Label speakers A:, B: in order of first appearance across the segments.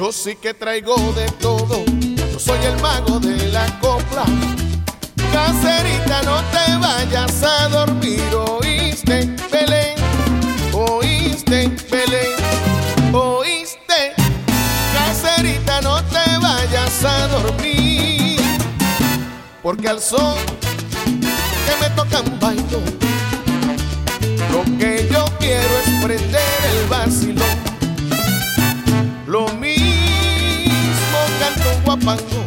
A: Yo sí que traigo de todo, yo soy el mago de la copla. Caserita, no te vayas a dormir, ¿oíste, Belén? ¿Oíste, Belén? ¿Oíste? Caserita, no te vayas a dormir, porque al son que me tocan bailo, lo que yo quiero es prender el vacilón. Lo mismo canto un guapango,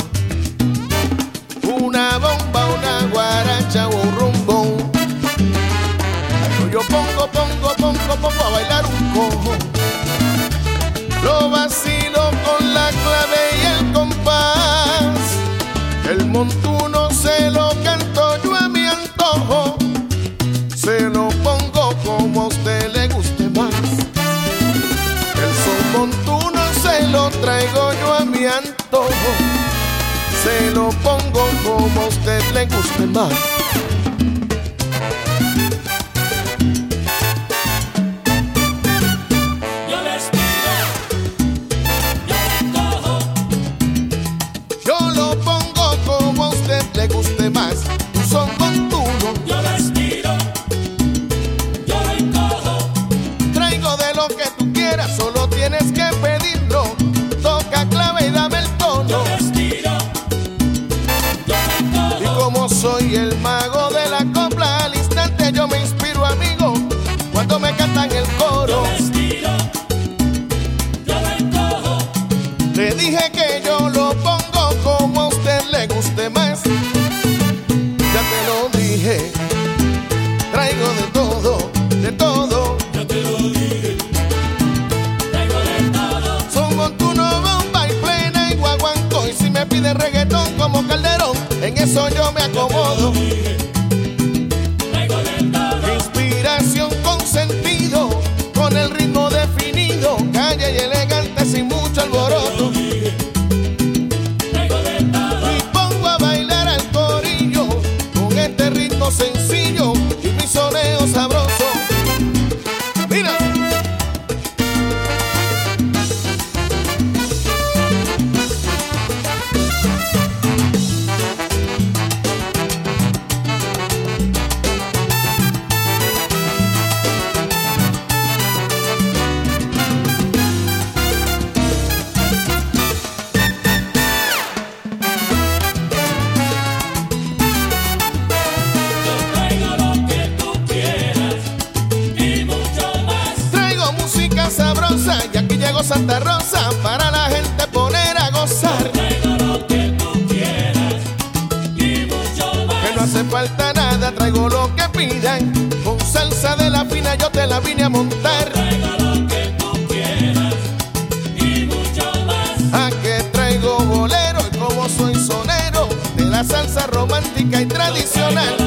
A: una bomba, una guaracha o un rumbón. Yo pongo a bailar un cojo. Lo vacilo con la clave y el compás. El montuno se lo canto yo a mi antojo. Se lo pongo como a usted le guste más. El son montuno se lo traigo yo a mi antojo. Se lo pongo como a usted le guste más.
B: Yo les tiro, yo les cojo.
A: Yo lo pongo como a usted le guste más. Un son montuno.
B: Yo les tiro, yo les cojo.
A: Traigo de lo que tú quieras, solo tienes que pedirlo. Toca clave y dame el tono.
B: Yo les tiro, yo les cojo.
A: Y como soy el mago de la copla, al instante yo me inspiro, amigo, cuando me cantan el coro.
B: Yo les tiro, yo les cojo.
A: Le dije que yo lo pongo como a usted le guste más. Ya te lo dije, traigo de todo, de todo.
B: Yo te lo dije, traigo de todo.
A: Son montuno, bomba y plena y guaguancó. Y si me pide reggaetón como Calderón, en eso yo me acomodo.
B: Traigo de todo.
A: Inspiración con sentido, con el ritmo definido, calle y elegante sin mucho alboroto.
B: Traigo de todo.
A: Y pongo a bailar al corillo con este ritmo sencillo y mi soneo sabroso. Mira.
B: Yo traigo lo que tú quieras y mucho más.
A: Traigo música sabrosa y aquí llegó Santa Rosa para la gente poner a gozar.
B: Traigo lo que tú quieras y mucho
A: Que no
B: más.
A: hace falta nada, traigo lo que pidan. Con salsa de la fina yo te la vine a montar.
B: Traigo lo que tú quieras y mucho más.
A: A que traigo bolero y como soy sonero de la salsa romántica y tradicional.